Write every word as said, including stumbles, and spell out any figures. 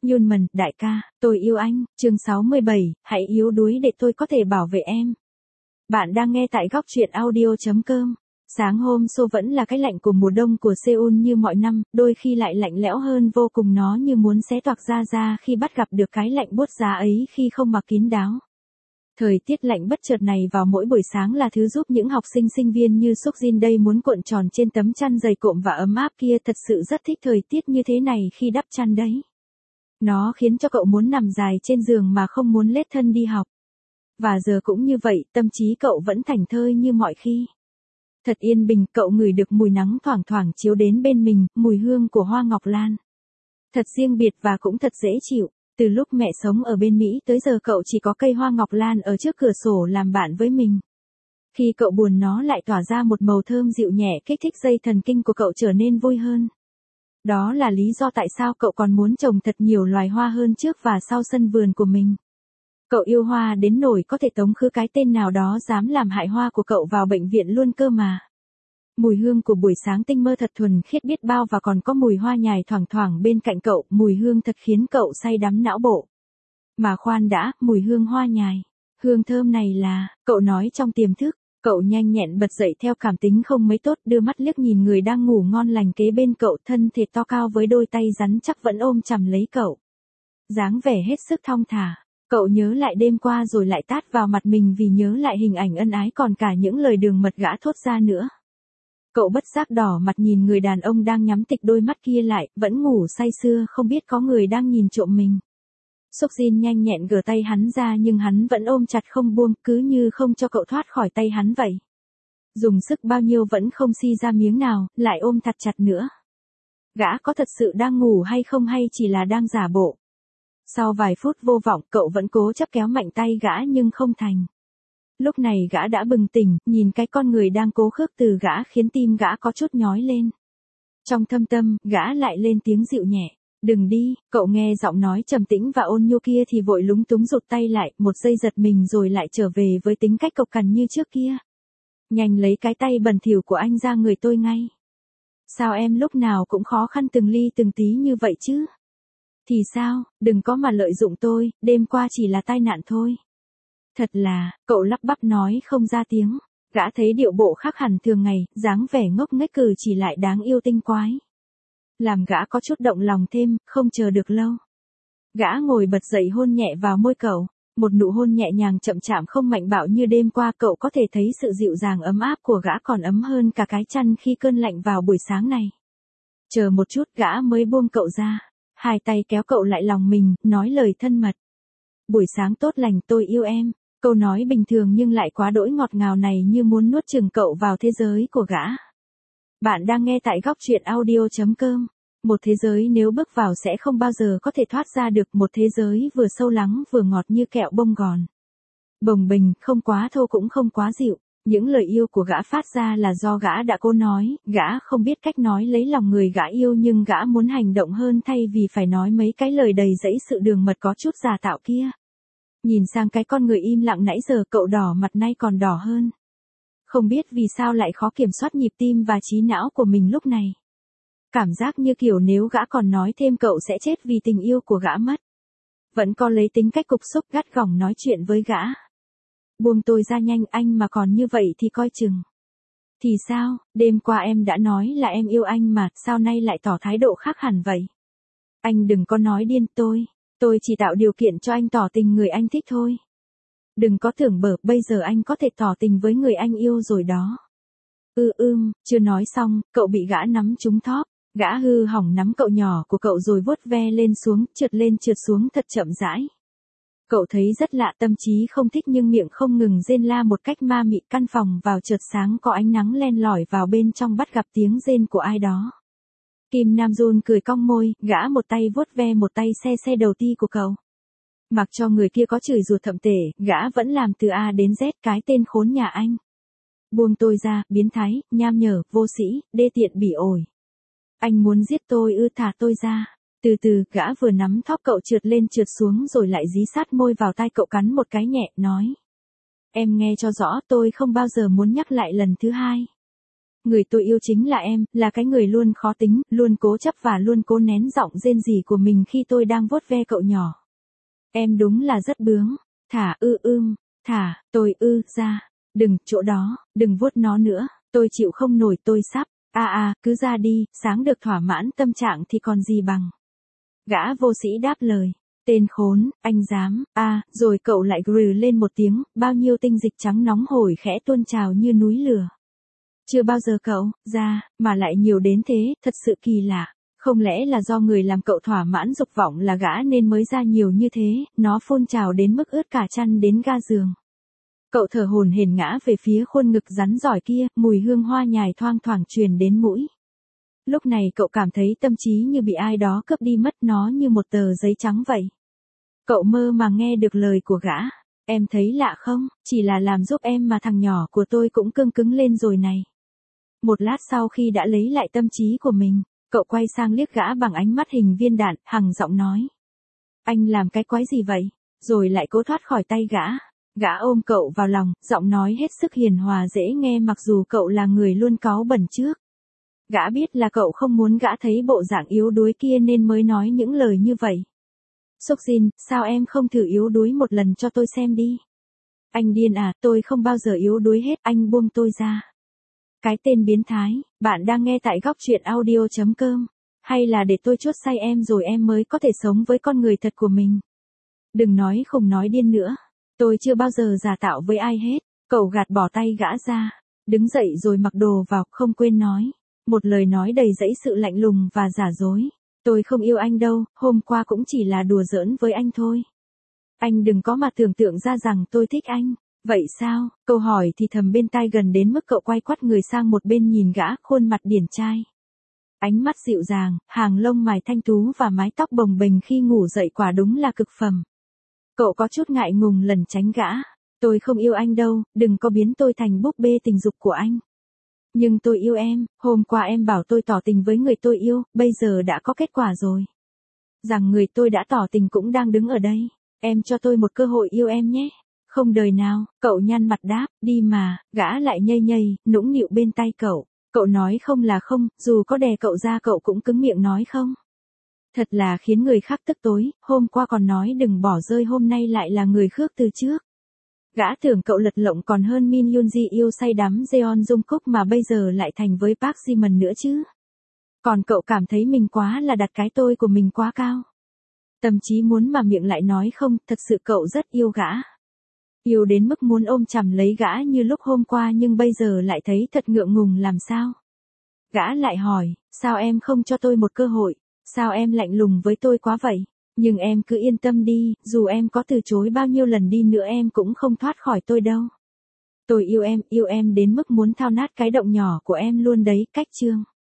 Yunman, đại ca, tôi yêu anh, chương sáu mươi bảy, hãy yếu đuối để tôi có thể bảo vệ em. Bạn đang nghe tại góc truyện audio chấm com. Sáng hôm Seoul vẫn là cái lạnh của mùa đông của Seoul như mọi năm, đôi khi lại lạnh lẽo hơn vô cùng, nó như muốn xé toạc da ra khi bắt gặp được cái lạnh buốt giá ấy khi không mặc kín đáo. Thời tiết lạnh bất chợt này vào mỗi buổi sáng là thứ giúp những học sinh sinh viên như Sukjin đây muốn cuộn tròn trên tấm chăn dày cộm và ấm áp kia, thật sự rất thích thời tiết như thế này khi đắp chăn đấy. Nó khiến cho cậu muốn nằm dài trên giường mà không muốn lết thân đi học. Và giờ cũng như vậy, tâm trí cậu vẫn thảnh thơi như mọi khi. Thật yên bình, cậu ngửi được mùi nắng thoảng thoảng chiếu đến bên mình, mùi hương của hoa ngọc lan. Thật riêng biệt và cũng thật dễ chịu. Từ lúc mẹ sống ở bên Mỹ tới giờ cậu chỉ có cây hoa ngọc lan ở trước cửa sổ làm bạn với mình. Khi cậu buồn nó lại tỏa ra một màu thơm dịu nhẹ, kích thích dây thần kinh của cậu trở nên vui hơn. Đó là lý do tại sao cậu còn muốn trồng thật nhiều loài hoa hơn trước và sau sân vườn của mình. Cậu yêu hoa đến nỗi có thể tống khứ cái tên nào đó dám làm hại hoa của cậu vào bệnh viện luôn cơ mà. Mùi hương của buổi sáng tinh mơ thật thuần khiết biết bao, và còn có mùi hoa nhài thoảng thoảng bên cạnh cậu, mùi hương thật khiến cậu say đắm não bộ. Mà khoan đã, mùi hương hoa nhài, hương thơm này là, cậu nói trong tiềm thức. Cậu nhanh nhẹn bật dậy theo cảm tính không mấy tốt, đưa mắt liếc nhìn người đang ngủ ngon lành kế bên cậu, thân thể to cao với đôi tay rắn chắc vẫn ôm chầm lấy cậu. Dáng vẻ hết sức thong thả. Cậu nhớ lại đêm qua rồi lại tát vào mặt mình vì nhớ lại hình ảnh ân ái còn cả những lời đường mật gã thốt ra nữa. Cậu bất giác đỏ mặt nhìn người đàn ông đang nhắm tịch đôi mắt kia lại, vẫn ngủ say sưa không biết có người đang nhìn trộm mình. Sukjin nhanh nhẹn gỡ tay hắn ra nhưng hắn vẫn ôm chặt không buông, cứ như không cho cậu thoát khỏi tay hắn vậy. Dùng sức bao nhiêu vẫn không si ra miếng nào, lại ôm thật chặt nữa. Gã có thật sự đang ngủ hay không, hay chỉ là đang giả bộ? Sau vài phút vô vọng, cậu vẫn cố chấp kéo mạnh tay gã nhưng không thành. Lúc này gã đã bừng tỉnh, nhìn cái con người đang cố khước từ gã khiến tim gã có chút nhói lên. Trong thâm tâm, gã lại lên tiếng dịu nhẹ. Đừng đi, cậu nghe giọng nói trầm tĩnh và ôn nhu kia thì vội lúng túng rụt tay lại, một giây giật mình rồi lại trở về với tính cách cộc cằn như trước kia. Nhanh lấy cái tay bẩn thỉu của anh ra người tôi ngay. Sao em lúc nào cũng khó khăn từng ly từng tí như vậy chứ? Thì sao, đừng có mà lợi dụng tôi, đêm qua chỉ là tai nạn thôi. Thật là, cậu lắp bắp nói không ra tiếng. Gã thấy điệu bộ khác hẳn thường ngày, dáng vẻ ngốc nghếch cử chỉ lại đáng yêu tinh quái. Làm gã có chút động lòng thêm, không chờ được lâu. Gã ngồi bật dậy hôn nhẹ vào môi cậu. Một nụ hôn nhẹ nhàng chậm chạm không mạnh bạo như đêm qua, cậu có thể thấy sự dịu dàng ấm áp của gã còn ấm hơn cả cái chăn khi cơn lạnh vào buổi sáng này. Chờ một chút, gã mới buông cậu ra. Hai tay kéo cậu lại lòng mình, nói lời thân mật. Buổi sáng tốt lành, tôi yêu em. Câu nói bình thường nhưng lại quá đỗi ngọt ngào này như muốn nuốt chửng cậu vào thế giới của gã. Bạn đang nghe tại góc truyện audio chấm com. Một thế giới nếu bước vào sẽ không bao giờ có thể thoát ra được, một thế giới vừa sâu lắng vừa ngọt như kẹo bông gòn. Bồng bềnh, không quá thô cũng không quá dịu. Những lời yêu của gã phát ra là do gã đã cố nói, gã không biết cách nói lấy lòng người gã yêu nhưng gã muốn hành động hơn thay vì phải nói mấy cái lời đầy dẫy sự đường mật có chút giả tạo kia. Nhìn sang cái con người im lặng nãy giờ, cậu đỏ mặt nay còn đỏ hơn. Không biết vì sao lại khó kiểm soát nhịp tim và trí não của mình lúc này. Cảm giác như kiểu nếu gã còn nói thêm cậu sẽ chết vì tình yêu của gã mất. Vẫn có lấy tính cách cục xúc gắt gỏng nói chuyện với gã. Buông tôi ra nhanh, anh mà còn như vậy thì coi chừng. Thì sao, đêm qua em đã nói là em yêu anh mà, sao nay lại tỏ thái độ khác hẳn vậy? Anh đừng có nói điên tôi, tôi chỉ tạo điều kiện cho anh tỏ tình người anh thích thôi. Đừng có tưởng bở, bây giờ anh có thể tỏ tình với người anh yêu rồi đó. Ư ưm, chưa nói xong, cậu bị gã nắm trúng thóp. Gã hư hỏng nắm cậu nhỏ của cậu rồi vuốt ve lên xuống, trượt lên trượt xuống thật chậm rãi. Cậu thấy rất lạ, tâm trí không thích nhưng miệng không ngừng rên la một cách ma mị. Căn phòng vào chợt sáng, có ánh nắng len lỏi vào bên trong, bắt gặp tiếng rên của ai đó. Kim Nam Jun cười cong môi, gã một tay vuốt ve một tay xe xe đầu ti của cậu. Mặc cho người kia có chửi rủa thậm tệ, gã vẫn làm từ A đến Z, cái tên khốn nhà anh. Buông tôi ra, biến thái, nham nhở, vô sĩ, đê tiện bỉ ổi. Anh muốn giết tôi ư? Thả tôi ra. Từ từ, gã vừa nắm thóp cậu trượt lên trượt xuống rồi lại dí sát môi vào tai cậu, cắn một cái nhẹ, nói. Em nghe cho rõ, tôi không bao giờ muốn nhắc lại lần thứ hai. Người tôi yêu chính là em, là cái người luôn khó tính, luôn cố chấp và luôn cố nén giọng rên rỉ của mình khi tôi đang vuốt ve cậu nhỏ. Em đúng là rất bướng. Thả ư ưm, thả, tôi ư, ra. Đừng, chỗ đó, đừng vuốt nó nữa, tôi chịu không nổi tôi sắp. A à, à, cứ ra đi, sáng được thỏa mãn tâm trạng thì còn gì bằng. Gã vô sĩ đáp lời. Tên khốn, anh dám, a à, rồi cậu lại gừ lên một tiếng, bao nhiêu tinh dịch trắng nóng hổi khẽ tuôn trào như núi lửa. Chưa bao giờ cậu, ra, mà lại nhiều đến thế, thật sự kỳ lạ. Không lẽ là do người làm cậu thỏa mãn dục vọng là gã nên mới ra nhiều như thế, nó phun trào đến mức ướt cả chăn đến ga giường. Cậu thở hổn hển ngã về phía khuôn ngực rắn giỏi kia, mùi hương hoa nhài thoang thoảng truyền đến mũi. Lúc này cậu cảm thấy tâm trí như bị ai đó cướp đi mất, nó như một tờ giấy trắng vậy. Cậu mơ mà nghe được lời của gã. Em thấy lạ không, chỉ là làm giúp em mà thằng nhỏ của tôi cũng cương cứng lên rồi này. Một lát sau khi đã lấy lại tâm trí của mình, cậu quay sang liếc gã bằng ánh mắt hình viên đạn, hằng giọng nói. Anh làm cái quái gì vậy? Rồi lại cố thoát khỏi tay gã. Gã ôm cậu vào lòng, giọng nói hết sức hiền hòa dễ nghe mặc dù cậu là người luôn cáu bẩn trước. Gã biết là cậu không muốn gã thấy bộ dạng yếu đuối kia nên mới nói những lời như vậy. Sốc Jin, sao em không thử yếu đuối một lần cho tôi xem đi? Anh điên à, tôi không bao giờ yếu đuối hết, anh buông tôi ra. Cái tên biến thái, bạn đang nghe tại góc truyện audio chấm com. Hay là để tôi chốt say em rồi em mới có thể sống với con người thật của mình. Đừng nói khùng nói điên nữa. Tôi chưa bao giờ giả tạo với ai hết. Cậu gạt bỏ tay gã ra. Đứng dậy rồi mặc đồ vào, không quên nói. Một lời nói đầy dẫy sự lạnh lùng và giả dối. Tôi không yêu anh đâu, hôm qua cũng chỉ là đùa giỡn với anh thôi. Anh đừng có mà tưởng tượng ra rằng tôi thích anh. Vậy sao? Câu hỏi thì thầm bên tai gần đến mức cậu quay quắt người sang một bên nhìn gã, khuôn mặt điển trai. Ánh mắt dịu dàng, hàng lông mày thanh tú và mái tóc bồng bềnh khi ngủ dậy quả đúng là cực phẩm. Cậu có chút ngại ngùng lẩn tránh gã. Tôi không yêu anh đâu, đừng có biến tôi thành búp bê tình dục của anh. Nhưng tôi yêu em, hôm qua em bảo tôi tỏ tình với người tôi yêu, bây giờ đã có kết quả rồi. Rằng người tôi đã tỏ tình cũng đang đứng ở đây. Em cho tôi một cơ hội yêu em nhé. Không đời nào, cậu nhăn mặt đáp, đi mà, gã lại nhây nhây, nũng nịu bên tay cậu. Cậu nói không là không, dù có đè cậu ra cậu cũng cứng miệng nói không. Thật là khiến người khác tức tối, hôm qua còn nói đừng bỏ rơi hôm nay lại là người khước từ trước. Gã tưởng cậu lật lộng còn hơn Min Yoonji yêu say đắm Jeon Jungkook mà bây giờ lại thành với Park Ji-min nữa chứ. Còn cậu cảm thấy mình quá là đặt cái tôi của mình quá cao. Tâm trí muốn mà miệng lại nói không, thật sự cậu rất yêu gã. Yêu đến mức muốn ôm chầm lấy gã như lúc hôm qua nhưng bây giờ lại thấy thật ngượng ngùng làm sao. Gã lại hỏi, sao em không cho tôi một cơ hội, sao em lạnh lùng với tôi quá vậy, nhưng em cứ yên tâm đi, dù em có từ chối bao nhiêu lần đi nữa em cũng không thoát khỏi tôi đâu. Tôi yêu em, yêu em đến mức muốn thao nát cái động nhỏ của em luôn đấy, cách chương.